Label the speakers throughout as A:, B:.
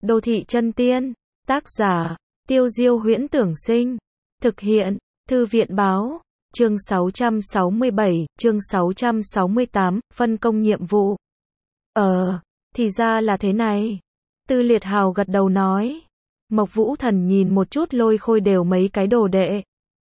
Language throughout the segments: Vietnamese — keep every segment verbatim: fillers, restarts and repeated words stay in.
A: Đô thị chân tiên. Tác giả, Tiêu Diêu Huyễn Tưởng Sinh. Thực hiện, Thư viện Báo. Chương sáu trăm sáu mươi bảy, chương sáu trăm sáu mươi tám, phân công nhiệm vụ. Ờ, thì ra là thế này. Tư Liệt Hào gật đầu nói. Mộc Vũ Thần nhìn một chút Lôi Khôi đều mấy cái đồ đệ.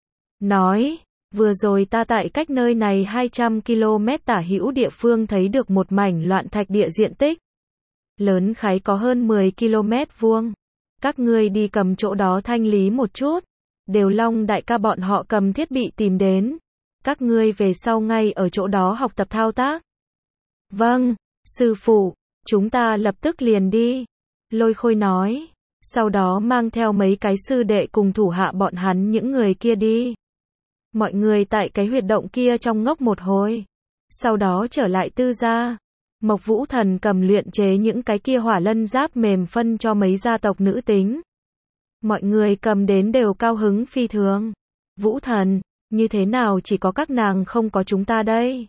A: Nói, vừa rồi ta tại cách nơi này hai trăm ki lô mét tả hữu địa phương thấy được một mảnh loạn thạch địa diện tích. Lớn khái có hơn mười ki lô mét vuông. Các ngươi đi cầm chỗ đó thanh lý một chút. Đều Long đại ca bọn họ cầm thiết bị tìm đến. Các ngươi về sau ngay ở chỗ đó học tập thao tác. Vâng, sư phụ, chúng ta lập tức liền đi. Lôi Khôi nói. Sau đó mang theo mấy cái sư đệ cùng thủ hạ bọn hắn những người kia đi. Mọi người tại cái huyệt động kia trong ngốc một hồi. Sau đó trở lại Tư gia. Mộc Vũ Thần cầm luyện chế những cái kia hỏa lân giáp mềm phân cho mấy gia tộc nữ tính. Mọi người cầm đến đều cao hứng phi thường. Vũ Thần, như thế nào chỉ có các nàng không có chúng ta đây?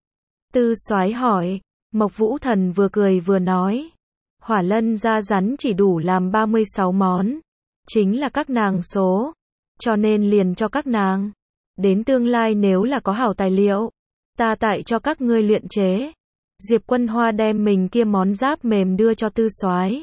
A: Tư Soái hỏi. Mộc Vũ Thần vừa cười vừa nói. Hỏa lân da rắn chỉ đủ làm ba mươi sáu món. Chính là các nàng số. Cho nên liền cho các nàng. Đến tương lai nếu là có hảo tài liệu, ta tại cho các ngươi luyện chế. Diệp Quân Hoa đem mình kia món giáp mềm đưa cho Tư Soái.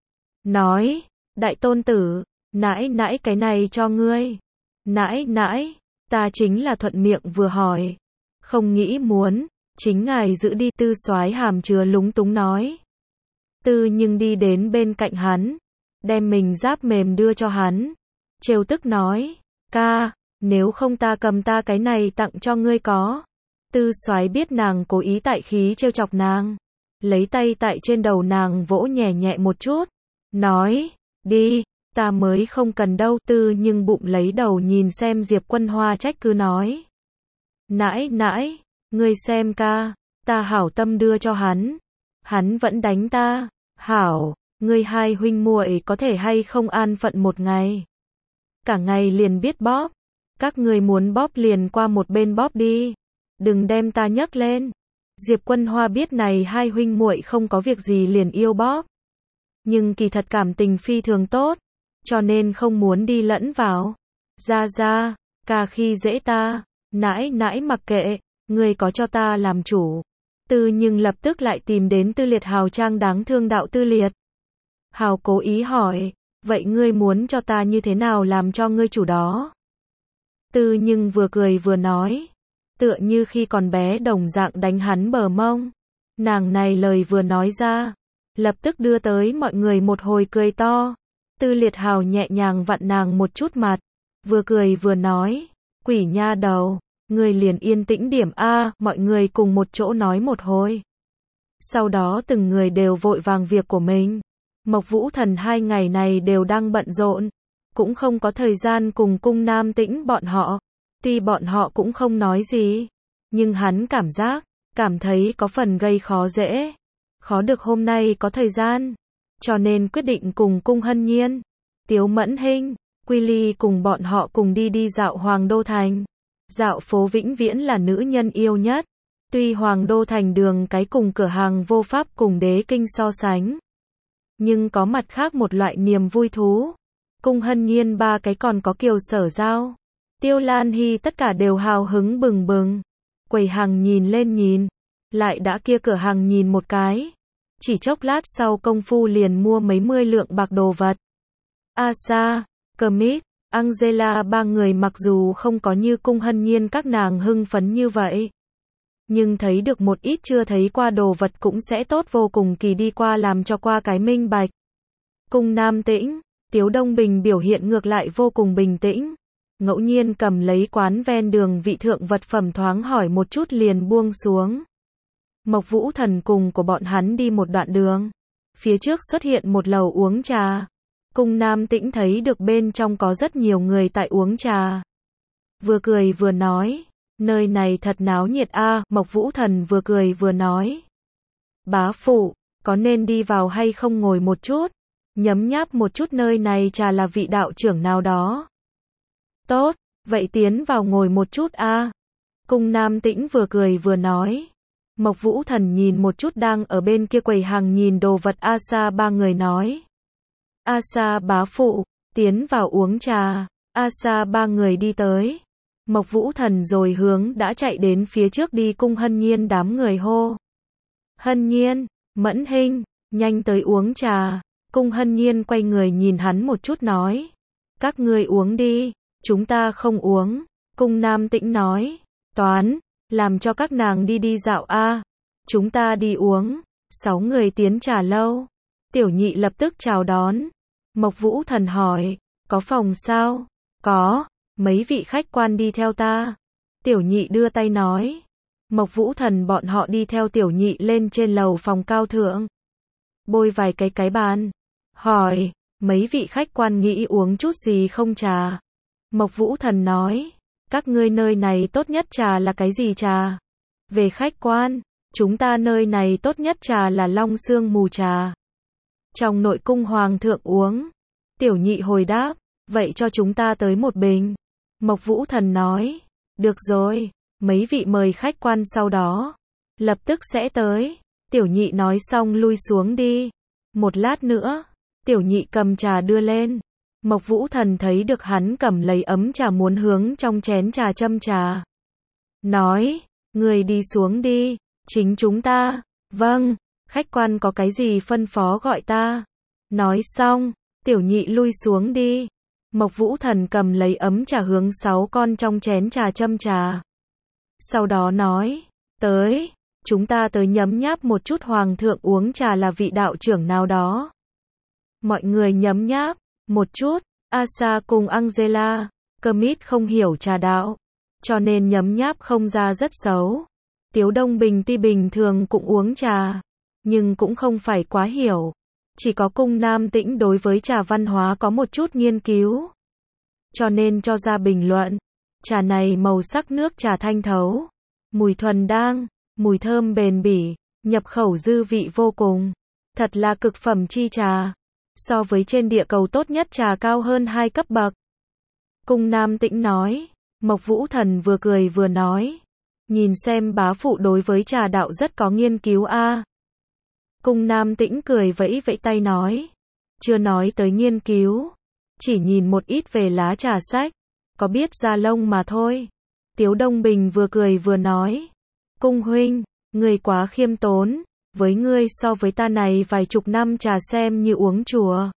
A: Nói, đại tôn tử, nãi nãi cái này cho ngươi. Nãi nãi, ta chính là thuận miệng vừa hỏi. Không nghĩ muốn, chính ngài giữ đi. Tư Soái hàm chứa lúng túng nói. Tư nhưng đi đến bên cạnh hắn, đem mình giáp mềm đưa cho hắn. Trêu tức nói, ca, nếu không ta cầm ta cái này tặng cho ngươi có. Tư Soái biết nàng cố ý tại khí trêu chọc nàng. Lấy tay tại trên đầu nàng vỗ nhẹ nhẹ một chút. Nói, đi, ta mới không cần đâu. Tư nhưng bụng lấy đầu nhìn xem Diệp Quân Hoa trách cứ nói. Nãi nãi, ngươi xem ca, ta hảo tâm đưa cho hắn. Hắn vẫn đánh ta. Hảo, ngươi hai huynh muội có thể hay không an phận một ngày. Cả ngày liền biết bóp. Các ngươi muốn bóp liền qua một bên bóp đi. Đừng đem ta nhấc lên. Diệp Quân Hoa biết này hai huynh muội không có việc gì liền yêu bóp. Nhưng kỳ thật cảm tình phi thường tốt. Cho nên không muốn đi lẫn vào. Ra ra, ca khi dễ ta. Nãi nãi mặc kệ, ngươi có cho ta làm chủ. Tư nhưng lập tức lại tìm đến Tư Liệt Hào trang đáng thương đạo Tư Liệt. Hào cố ý hỏi, vậy ngươi muốn cho ta như thế nào làm cho ngươi chủ đó? Tư nhưng vừa cười vừa nói, tựa như khi còn bé đồng dạng đánh hắn bờ mông. Nàng này lời vừa nói ra, lập tức đưa tới mọi người một hồi cười to. Tư Liệt Hào nhẹ nhàng vặn nàng một chút mặt, vừa cười vừa nói, quỷ nha đầu, ngươi liền yên tĩnh điểm a, mọi người cùng một chỗ nói một hồi. Sau đó từng người đều vội vàng việc của mình. Mộc Vũ Thần hai ngày này đều đang bận rộn, cũng không có thời gian cùng Cung Nam Tĩnh bọn họ. Tuy bọn họ cũng không nói gì, nhưng hắn cảm giác, cảm thấy có phần gây khó dễ. Khó được hôm nay có thời gian, cho nên quyết định cùng Cung Hân Nhiên, Tiếu Mẫn Hinh, Quy Ly cùng bọn họ cùng đi đi dạo Hoàng Đô Thành. Dạo phố vĩnh viễn là nữ nhân yêu nhất. Tuy Hoàng Đô Thành đường cái cùng cửa hàng vô pháp cùng Đế Kinh so sánh, nhưng có mặt khác một loại niềm vui thú. Cung Hân Nhiên ba cái còn có Kiều Sở Giao, Tiêu Lan Hy tất cả đều hào hứng bừng bừng. Quầy hàng nhìn lên nhìn, lại đã kia cửa hàng nhìn một cái. Chỉ chốc lát sau công phu liền mua mấy mươi lượng bạc đồ vật. Asa, Kermit, Angela ba người mặc dù không có như Cung Hân Nhiên các nàng hưng phấn như vậy, nhưng thấy được một ít chưa thấy qua đồ vật cũng sẽ tốt vô cùng kỳ đi qua làm cho qua cái minh bạch. Cung Nam Tĩnh, Tiếu Đông Bình biểu hiện ngược lại vô cùng bình tĩnh. Ngẫu nhiên cầm lấy quán ven đường vị thượng vật phẩm thoáng hỏi một chút liền buông xuống. Mộc Vũ Thần cùng của bọn hắn đi một đoạn đường. Phía trước xuất hiện một lầu uống trà. Cung Nam Tĩnh thấy được bên trong có rất nhiều người tại uống trà. Vừa cười vừa nói, nơi này thật náo nhiệt a. Mộc Vũ Thần vừa cười vừa nói, bá phụ, có nên đi vào hay không ngồi một chút, nhấm nháp một chút nơi này trà là vị đạo trưởng nào đó. Tốt, vậy tiến vào ngồi một chút a. Cung Nam Tĩnh vừa cười vừa nói. Mộc Vũ Thần nhìn một chút đang ở bên kia quầy hàng nhìn đồ vật Asa ba người nói, A Sa bá phụ, tiến vào uống trà. A Sa ba người đi tới. Mộc Vũ Thần rồi hướng đã chạy đến phía trước đi cung Hân Nhiên đám người hô. Hân Nhiên, Mẫn Hinh, nhanh tới uống trà. Cung Hân Nhiên quay người nhìn hắn một chút nói. Các ngươi uống đi, chúng ta không uống. Cung Nam Tĩnh nói. Toán, làm cho các nàng đi đi dạo a, chúng ta đi uống. Sáu người tiến trà lâu. Tiểu Nhị lập tức chào đón. Mộc Vũ Thần hỏi, có phòng sao? Có, mấy vị khách quan đi theo ta. Tiểu Nhị đưa tay nói. Mộc Vũ Thần bọn họ đi theo Tiểu Nhị lên trên lầu phòng cao thượng. Bôi vài cái cái bàn. Hỏi, mấy vị khách quan nghĩ uống chút gì không trà? Mộc Vũ Thần nói, các ngươi nơi này tốt nhất trà là cái gì trà? Về khách quan, chúng ta nơi này tốt nhất trà là long sương mù trà. Trong nội cung hoàng thượng uống. Tiểu Nhị hồi đáp, vậy cho chúng ta tới một bình. Mộc Vũ Thần nói, được rồi, mấy vị mời khách quan sau đó. Lập tức sẽ tới. Tiểu Nhị nói xong lui xuống đi. Một lát nữa, Tiểu Nhị cầm trà đưa lên. Mộc Vũ Thần thấy được hắn cầm lấy ấm trà muốn hướng trong chén trà châm trà. Nói, người đi xuống đi, chính chúng ta. Vâng, khách quan có cái gì phân phó gọi ta. Nói xong, Tiểu Nhị lui xuống đi. Mộc Vũ Thần cầm lấy ấm trà hướng sáu con trong chén trà châm trà. Sau đó nói, tới, chúng ta tới nhấm nháp một chút hoàng thượng uống trà là vị đạo trưởng nào đó. Mọi người nhấm nháp, một chút. A Sa cùng Angela, Kermit không hiểu trà đạo, cho nên nhấm nháp không ra rất xấu. Tiếu Đông Bình tuy bình thường cũng uống trà, nhưng cũng không phải quá hiểu. Chỉ có cung Nam Tĩnh đối với trà văn hóa có một chút nghiên cứu. Cho nên cho ra bình luận. Trà này màu sắc nước trà thanh thấu. Mùi thuần đang, mùi thơm bền bỉ, nhập khẩu dư vị vô cùng. Thật là cực phẩm chi trà. So với trên địa cầu tốt nhất trà cao hơn hai cấp bậc. Cung Nam Tĩnh nói. Mộc Vũ Thần vừa cười vừa nói. Nhìn xem bá phụ đối với trà đạo rất có nghiên cứu a. Cung Nam Tĩnh cười vẫy vẫy tay nói. Chưa nói tới nghiên cứu. Chỉ nhìn một ít về lá trà sách. Có biết ra lông mà thôi. Tiếu Đông Bình vừa cười vừa nói. Cung huynh, người quá khiêm tốn. Với ngươi so với ta này vài chục năm trà xem như uống chùa.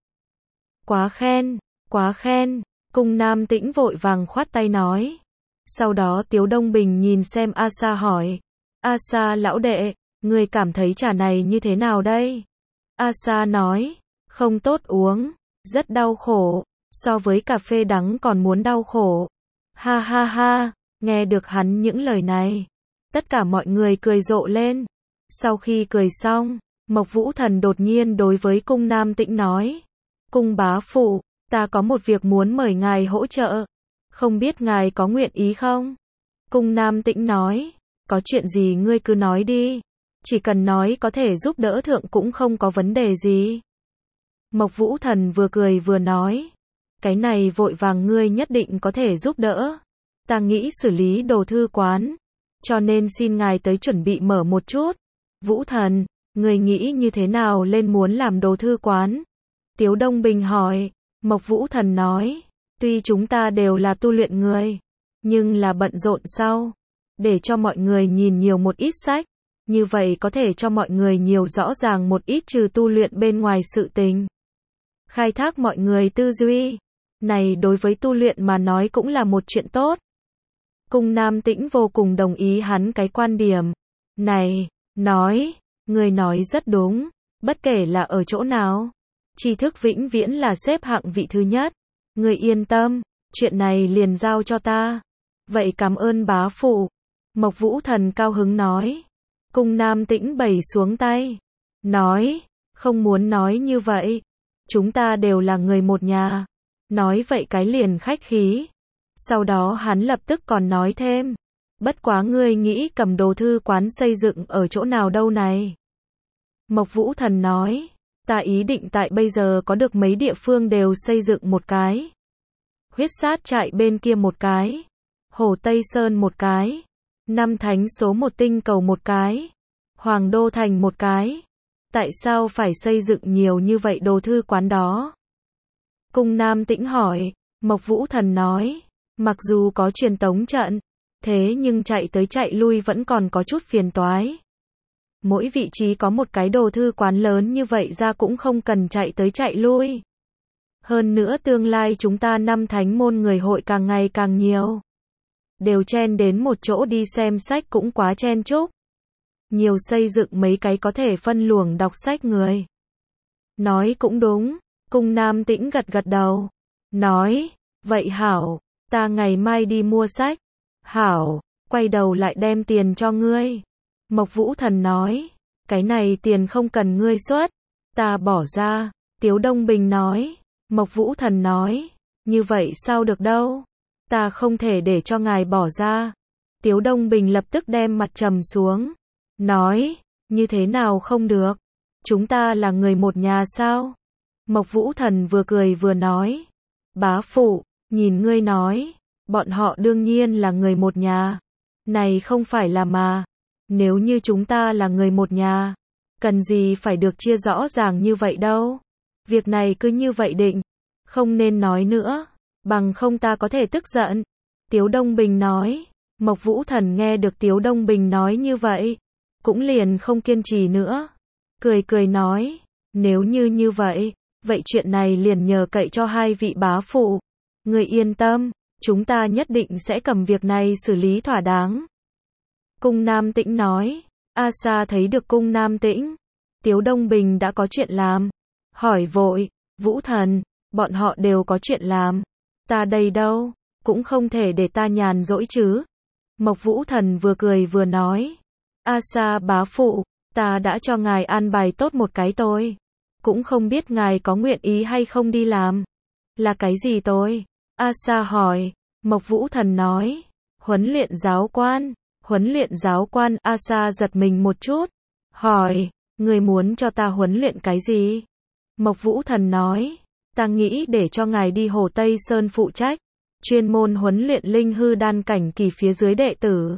A: Quá khen, quá khen. Cung Nam Tĩnh vội vàng khoát tay nói. Sau đó Tiếu Đông Bình nhìn xem A Sa hỏi. A Sa lão đệ, ngươi cảm thấy trà này như thế nào đây? A Sa nói, không tốt uống, rất đau khổ, so với cà phê đắng còn muốn đau khổ. Ha ha ha, nghe được hắn những lời này. Tất cả mọi người cười rộ lên. Sau khi cười xong, Mộc Vũ Thần đột nhiên đối với cung Nam Tĩnh nói. Cung bá phụ, ta có một việc muốn mời ngài hỗ trợ. Không biết ngài có nguyện ý không? Cung Nam Tĩnh nói. Có chuyện gì ngươi cứ nói đi. Chỉ cần nói có thể giúp đỡ thượng cũng không có vấn đề gì. Mộc Vũ Thần vừa cười vừa nói. Cái này vội vàng ngươi nhất định có thể giúp đỡ. Ta nghĩ xử lý đồ thư quán. Cho nên xin ngài tới chuẩn bị mở một chút. Vũ Thần, người nghĩ như thế nào lên muốn làm đồ thư quán? Tiếu Đông Bình hỏi. Mộc Vũ Thần nói. Tuy chúng ta đều là tu luyện người, nhưng là bận rộn sau. Để cho mọi người nhìn nhiều một ít sách. Như vậy có thể cho mọi người nhiều rõ ràng một ít trừ tu luyện bên ngoài sự tình. Khai thác mọi người tư duy. Này đối với tu luyện mà nói cũng là một chuyện tốt. Cung Nam Tĩnh vô cùng đồng ý hắn cái quan điểm. Này, nói, người nói rất đúng. Bất kể là ở chỗ nào. Tri thức vĩnh viễn là xếp hạng vị thứ nhất. Người yên tâm, chuyện này liền giao cho ta. Vậy cảm ơn bá phụ. Mộc Vũ Thần cao hứng nói. Cung Nam Tĩnh bày xuống tay. Nói, không muốn nói như vậy. Chúng ta đều là người một nhà. Nói vậy cái liền khách khí. Sau đó hắn lập tức còn nói thêm. Bất quá ngươi nghĩ cầm đồ thư quán xây dựng ở chỗ nào đâu này? Mộc Vũ Thần nói. Ta ý định tại bây giờ có được mấy địa phương đều xây dựng một cái. Huyết sát trại bên kia một cái. Hồ Tây Sơn một cái. Năm thánh số một tinh cầu một cái. Hoàng Đô Thành một cái. Tại sao phải xây dựng nhiều như vậy đồ thư quán đó? Cung Nam Tĩnh hỏi. Mộc Vũ Thần nói, mặc dù có truyền tống trận, thế nhưng chạy tới chạy lui vẫn còn có chút phiền toái. Mỗi vị trí có một cái đồ thư quán lớn như vậy ra cũng không cần chạy tới chạy lui. Hơn nữa tương lai chúng ta năm thánh môn người hội càng ngày càng nhiều. Đều chen đến một chỗ đi xem sách cũng quá chen chúc. Nhiều xây dựng mấy cái có thể phân luồng đọc sách người. Nói cũng đúng, Cung Nam Tĩnh gật gật đầu. Nói, vậy hảo, ta ngày mai đi mua sách. Hảo, quay đầu lại đem tiền cho ngươi. Mộc Vũ Thần nói, cái này tiền không cần ngươi xuất, ta bỏ ra. Tiếu Đông Bình nói, Mộc Vũ Thần nói, như vậy sao được đâu, ta không thể để cho ngài bỏ ra. Tiếu Đông Bình lập tức đem mặt trầm xuống, nói, như thế nào không được, chúng ta là người một nhà sao? Mộc Vũ Thần vừa cười vừa nói, bá phụ, nhìn ngươi nói, bọn họ đương nhiên là người một nhà, này không phải là mà, nếu như chúng ta là người một nhà, cần gì phải được chia rõ ràng như vậy đâu, việc này cứ như vậy định, không nên nói nữa, bằng không ta có thể tức giận. Tiếu Đông Bình nói, Mộc Vũ Thần nghe được Tiếu Đông Bình nói như vậy, cũng liền không kiên trì nữa, cười cười nói, nếu như như vậy, vậy chuyện này liền nhờ cậy cho hai vị bá phụ, người yên tâm, chúng ta nhất định sẽ cầm việc này xử lý thỏa đáng. Cung Nam Tĩnh nói, A Sa thấy được Cung Nam Tĩnh, Tiếu Đông Bình đã có chuyện làm, hỏi vội, Vũ Thần, bọn họ đều có chuyện làm, ta đây đâu, cũng không thể để ta nhàn rỗi chứ. Mộc Vũ Thần vừa cười vừa nói, A Sa bá phụ, ta đã cho ngài an bài tốt một cái tôi, cũng không biết ngài có nguyện ý hay không đi làm. Là cái gì tôi? A Sa hỏi. Mộc Vũ Thần nói, huấn luyện giáo quan. Huấn luyện giáo quan. A Sa giật mình một chút, hỏi, người muốn cho ta huấn luyện cái gì? Mộc Vũ Thần nói, ta nghĩ để cho ngài đi Hồ Tây Sơn phụ trách, chuyên môn huấn luyện linh hư đan cảnh kỳ phía dưới đệ tử.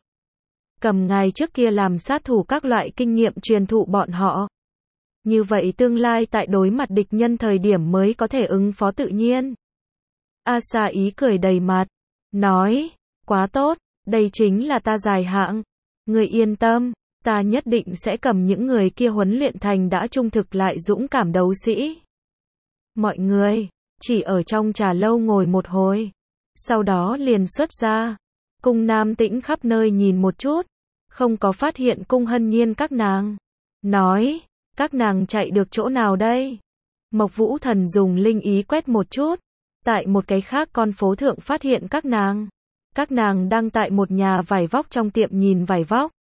A: Cầm ngài trước kia làm sát thủ các loại kinh nghiệm truyền thụ bọn họ. Như vậy tương lai tại đối mặt địch nhân thời điểm mới có thể ứng phó tự nhiên. A Sa ý cười đầy mặt, nói, quá tốt, đây chính là ta dài hạn. Người yên tâm, ta nhất định sẽ cầm những người kia huấn luyện thành đã trung thực lại dũng cảm đấu sĩ. Mọi người, chỉ ở trong trà lâu ngồi một hồi, sau đó liền xuất ra. Cung Nam Tĩnh khắp nơi nhìn một chút, không có phát hiện Cung Hân Nhiên các nàng. Nói, các nàng chạy được chỗ nào đây? Mộc Vũ Thần dùng linh ý quét một chút, tại một cái khác con phố thượng phát hiện các nàng. Các nàng đang tại một nhà vải vóc trong tiệm nhìn vải vóc.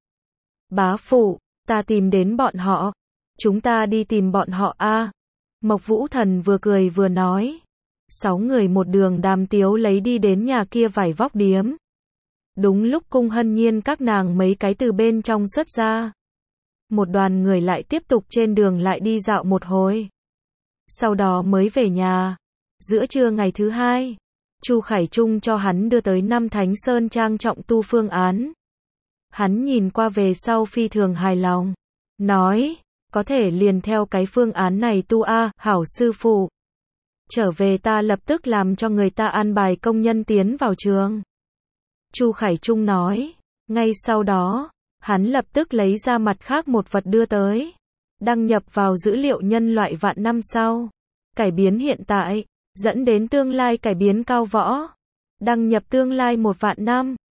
A: Bá phụ, ta tìm đến bọn họ. Chúng ta đi tìm bọn họ a. À. Mộc Vũ Thần vừa cười vừa nói. Sáu người một đường đàm tiếu lấy đi đến nhà kia vải vóc điếm. Đúng lúc Cung Hân Nhiên các nàng mấy cái từ bên trong xuất ra. Một đoàn người lại tiếp tục trên đường lại đi dạo một hồi. Sau đó mới về nhà. Giữa trưa ngày thứ hai, Chu Khải Trung cho hắn đưa tới năm Thánh Sơn trang trọng tu phương án. Hắn nhìn qua về sau phi thường hài lòng. Nói, có thể liền theo cái phương án này tu a, hảo sư phụ. Trở về ta lập tức làm cho người ta an bài công nhân tiến vào trường. Chu Khải Trung nói, ngay sau đó, hắn lập tức lấy ra mặt khác một vật đưa tới. Đăng nhập vào dữ liệu nhân loại vạn năm sau. Cải biến hiện tại, dẫn đến tương lai cải biến cao võ. Đăng nhập tương lai một vạn năm.